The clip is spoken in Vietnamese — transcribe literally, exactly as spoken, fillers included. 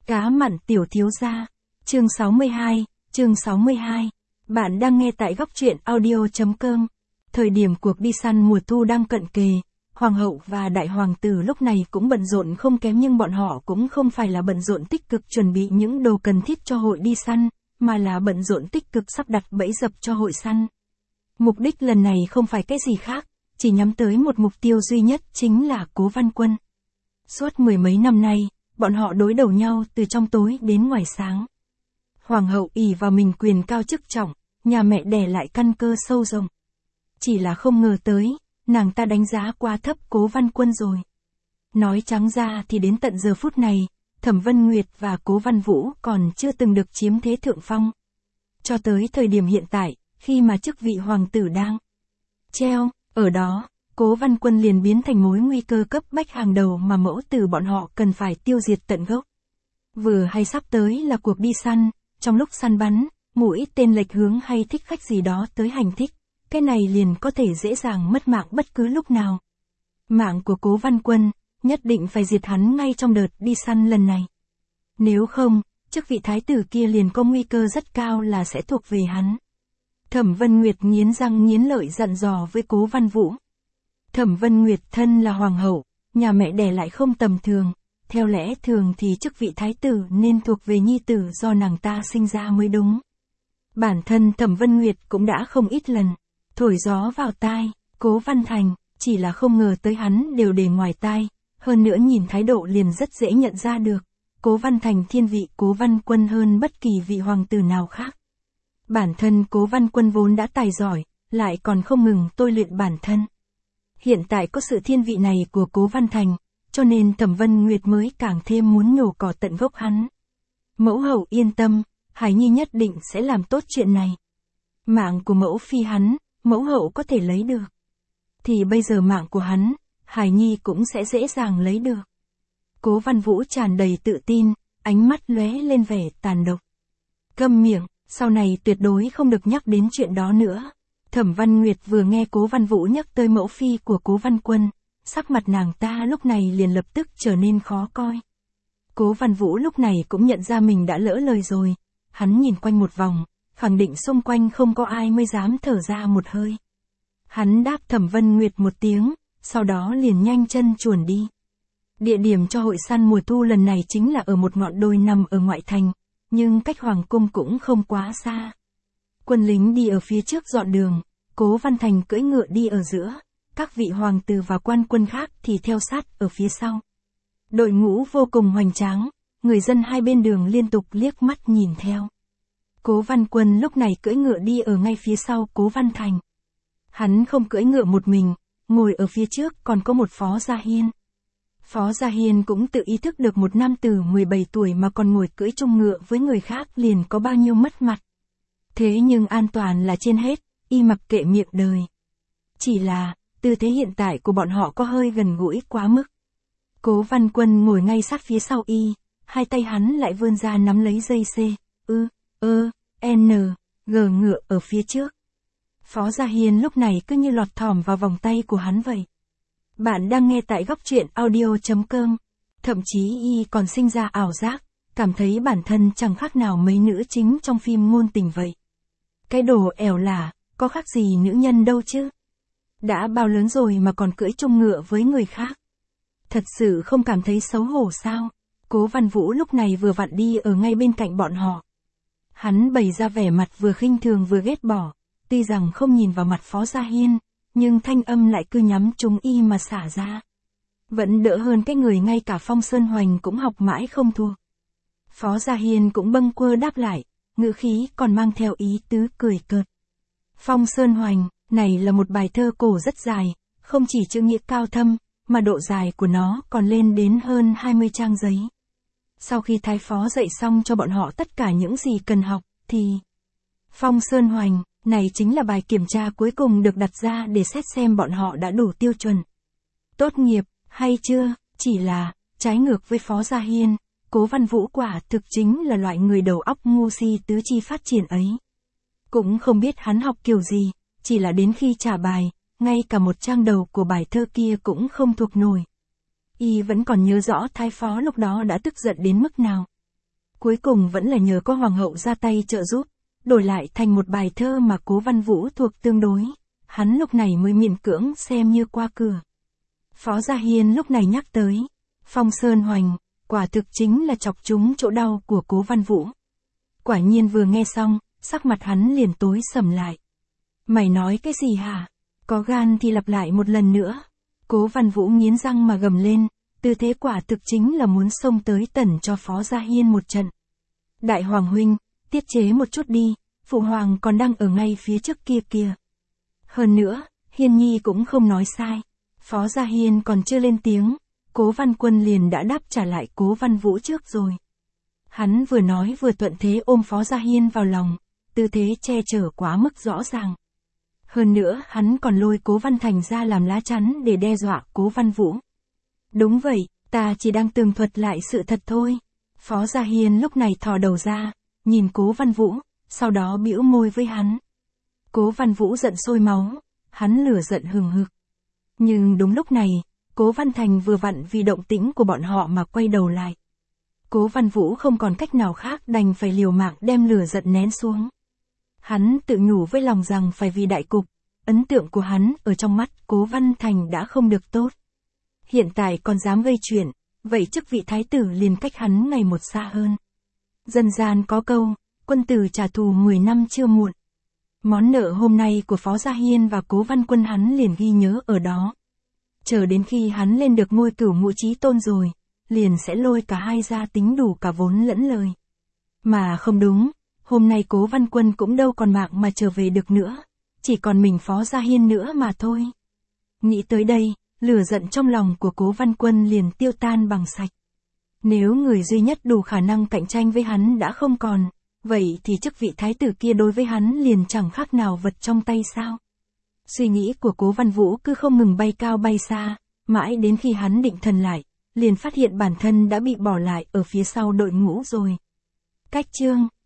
Cá mặn tiểu thiếu gia. Chương sáu mươi hai, chương sáu mươi hai. Bạn đang nghe tại góc truyện audio chấm com. Thời điểm cuộc đi săn mùa thu đang cận kề, hoàng hậu và đại hoàng tử lúc này cũng bận rộn không kém, nhưng bọn họ cũng không phải là bận rộn tích cực chuẩn bị những đồ cần thiết cho hội đi săn, mà là bận rộn tích cực sắp đặt bẫy dập cho hội săn. Mục đích lần này không phải cái gì khác, chỉ nhắm tới một mục tiêu duy nhất, chính là Cố Văn Quân. Suốt mười mấy năm nay, bọn họ đối đầu nhau từ trong tối đến ngoài sáng. Hoàng hậu ỷ vào mình quyền cao chức trọng, nhà mẹ đẻ lại căn cơ sâu rộng. Chỉ là không ngờ tới, nàng ta đánh giá quá thấp Cố Văn Quân rồi. Nói trắng ra thì đến tận giờ phút này, Thẩm Vân Nguyệt và Cố Văn Vũ còn chưa từng được chiếm thế thượng phong. Cho tới thời điểm hiện tại, khi mà chức vị hoàng tử đang treo, ở đó, Cố Văn Quân liền biến thành mối nguy cơ cấp bách hàng đầu mà mẫu tử bọn họ cần phải tiêu diệt tận gốc. Vừa hay sắp tới là cuộc đi săn, trong lúc săn bắn, mũi tên lệch hướng hay thích khách gì đó tới hành thích, cái này liền có thể dễ dàng mất mạng bất cứ lúc nào. Mạng của Cố Văn Quân, nhất định phải diệt hắn ngay trong đợt đi săn lần này. Nếu không, chức vị thái tử kia liền có nguy cơ rất cao là sẽ thuộc về hắn. Thẩm Vân Nguyệt nghiến răng nghiến lợi dặn dò với Cố Văn Vũ. Thẩm Vân Nguyệt thân là hoàng hậu, nhà mẹ đẻ lại không tầm thường, theo lẽ thường thì chức vị thái tử nên thuộc về nhi tử do nàng ta sinh ra mới đúng. Bản thân Thẩm Vân Nguyệt cũng đã không ít lần thổi gió vào tai Cố Văn Thành, chỉ là không ngờ tới hắn đều để ngoài tai, hơn nữa nhìn thái độ liền rất dễ nhận ra được, Cố Văn Thành thiên vị Cố Văn Quân hơn bất kỳ vị hoàng tử nào khác. Bản thân Cố Văn Quân vốn đã tài giỏi, lại còn không ngừng tôi luyện bản thân. Hiện tại có sự thiên vị này của Cố Văn Thành, cho nên Thẩm Vân Nguyệt mới càng thêm muốn nhổ cỏ tận gốc hắn. Mẫu hậu yên tâm, Hải Nhi nhất định sẽ làm tốt chuyện này. Mạng của mẫu phi hắn, mẫu hậu có thể lấy được. Thì bây giờ mạng của hắn, Hải Nhi cũng sẽ dễ dàng lấy được. Cố Văn Vũ tràn đầy tự tin, ánh mắt lóe lên vẻ tàn độc. Câm miệng, sau này tuyệt đối không được nhắc đến chuyện đó nữa. Thẩm Văn Nguyệt vừa nghe Cố Văn Vũ nhắc tới mẫu phi của Cố Văn Quân, sắc mặt nàng ta lúc này liền lập tức trở nên khó coi. Cố Văn Vũ lúc này cũng nhận ra mình đã lỡ lời rồi, hắn nhìn quanh một vòng, khẳng định xung quanh không có ai mới dám thở ra một hơi. Hắn đáp Thẩm Vân Nguyệt một tiếng, sau đó liền nhanh chân chuồn đi. Địa điểm cho hội săn mùa thu lần này chính là ở một ngọn đồi nằm ở ngoại thành, nhưng cách hoàng cung cũng không quá xa. Quân lính đi ở phía trước dọn đường, Cố Văn Thành cưỡi ngựa đi ở giữa, các vị hoàng tử và quan quân khác thì theo sát ở phía sau. Đội ngũ vô cùng hoành tráng, người dân hai bên đường liên tục liếc mắt nhìn theo. Cố Văn Quân lúc này cưỡi ngựa đi ở ngay phía sau Cố Văn Thành. Hắn không cưỡi ngựa một mình, ngồi ở phía trước còn có một Phó Gia Hiên. Phó Gia Hiên cũng tự ý thức được một nam tử mười bảy tuổi mà còn ngồi cưỡi chung ngựa với người khác liền có bao nhiêu mất mặt. Thế nhưng an toàn là trên hết, y mặc kệ miệng đời. Chỉ là, tư thế hiện tại của bọn họ có hơi gần gũi quá mức. Cố Văn Quân ngồi ngay sát phía sau y, hai tay hắn lại vươn ra nắm lấy dây C, ư, ơ, n, g ngựa ở phía trước. Phó Gia Hiên lúc này cứ như lọt thỏm vào vòng tay của hắn vậy. Bạn đang nghe tại góc truyện audio chấm com. Thậm chí y còn sinh ra ảo giác, cảm thấy bản thân chẳng khác nào mấy nữ chính trong phim ngôn tình vậy. Cái đồ ẻo lả, có khác gì nữ nhân đâu chứ. Đã bao lớn rồi mà còn cưỡi chung ngựa với người khác. Thật sự không cảm thấy xấu hổ sao? Cố Văn Vũ lúc này vừa vặn đi ở ngay bên cạnh bọn họ. Hắn bày ra vẻ mặt vừa khinh thường vừa ghét bỏ, tuy rằng không nhìn vào mặt Phó Gia Hiên, nhưng thanh âm lại cứ nhắm trúng y mà xả ra. Vẫn đỡ hơn cái người ngay cả Phong Sơn Hoành cũng học mãi không thua. Phó Gia Hiên cũng bâng quơ đáp lại, ngữ khí còn mang theo ý tứ cười cợt. Phong Sơn Hoành, này là một bài thơ cổ rất dài, không chỉ chữ nghĩa cao thâm, mà độ dài của nó còn lên đến hơn hai mươi trang giấy. Sau khi thái phó dạy xong cho bọn họ tất cả những gì cần học, thì Phong Sơn Hoành, này chính là bài kiểm tra cuối cùng được đặt ra để xét xem bọn họ đã đủ tiêu chuẩn tốt nghiệp, hay chưa, chỉ là, trái ngược với Phó Gia Hiên, Cố Văn Vũ quả thực chính là loại người đầu óc ngu si tứ chi phát triển ấy. Cũng không biết hắn học kiểu gì, chỉ là đến khi trả bài, ngay cả một trang đầu của bài thơ kia cũng không thuộc nổi. Y vẫn còn nhớ rõ thái phó lúc đó đã tức giận đến mức nào. Cuối cùng vẫn là nhờ có hoàng hậu ra tay trợ giúp, đổi lại thành một bài thơ mà Cố Văn Vũ thuộc tương đối, hắn lúc này mới miễn cưỡng xem như qua cửa. Phó Gia Hiên lúc này nhắc tới, Phong Sơn Hoành, quả thực chính là chọc trúng chỗ đau của Cố Văn Vũ. Quả nhiên vừa nghe xong, sắc mặt hắn liền tối sầm lại. Mày nói cái gì hả? Có gan thì lặp lại một lần nữa. Cố Văn Vũ nghiến răng mà gầm lên, tư thế quả thực chính là muốn xông tới tẩn cho Phó Gia Hiên một trận. Đại Hoàng huynh, tiết chế một chút đi, Phụ Hoàng còn đang ở ngay phía trước kia kìa. Hơn nữa, Hiên Nhi cũng không nói sai. Phó Gia Hiên còn chưa lên tiếng, Cố Văn Quân liền đã đáp trả lại Cố Văn Vũ trước rồi. Hắn vừa nói vừa thuận thế ôm Phó Gia Hiên vào lòng, tư thế che chở quá mức rõ ràng. Hơn nữa hắn còn lôi Cố Văn Thành ra làm lá chắn để đe dọa Cố Văn Vũ. Đúng vậy, ta chỉ đang tường thuật lại sự thật thôi. Phó Gia Hiên lúc này thò đầu ra, nhìn Cố Văn Vũ, sau đó bĩu môi với hắn. Cố Văn Vũ giận sôi máu, hắn lửa giận hừng hực. Nhưng đúng lúc này, Cố Văn Thành vừa vặn vì động tĩnh của bọn họ mà quay đầu lại. Cố Văn Vũ không còn cách nào khác đành phải liều mạng đem lửa giận nén xuống. Hắn tự nhủ với lòng rằng phải vì đại cục, ấn tượng của hắn ở trong mắt Cố Văn Thành đã không được tốt. Hiện tại còn dám gây chuyện, vậy chức vị thái tử liền cách hắn ngày một xa hơn. Dân gian có câu, quân tử trả thù mười năm chưa muộn. Món nợ hôm nay của Phó Gia Hiên và Cố Văn Quân hắn liền ghi nhớ ở đó. Chờ đến khi hắn lên được ngôi cửu ngũ chí tôn rồi, liền sẽ lôi cả hai ra tính đủ cả vốn lẫn lời. Mà không đúng, hôm nay Cố Văn Quân cũng đâu còn mạng mà trở về được nữa, chỉ còn mình Phó Gia Hiên nữa mà thôi. Nghĩ tới đây, lửa giận trong lòng của Cố Văn Quân liền tiêu tan bằng sạch. Nếu người duy nhất đủ khả năng cạnh tranh với hắn đã không còn, vậy thì chức vị thái tử kia đối với hắn liền chẳng khác nào vật trong tay sao? Suy nghĩ của Cố Văn Vũ cứ không ngừng bay cao bay xa, mãi đến khi hắn định thần lại, liền phát hiện bản thân đã bị bỏ lại ở phía sau đội ngũ rồi. Cách chương